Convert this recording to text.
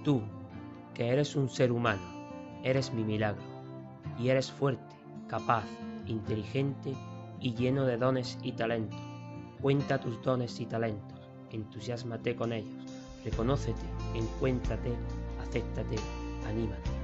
Tú, que eres un ser humano, eres mi milagro, y eres fuerte, capaz, inteligente y lleno de dones y talentos. Cuenta tus dones y talentos, entusiásmate con ellos, reconócete, encuéntrate, acéptate, anímate.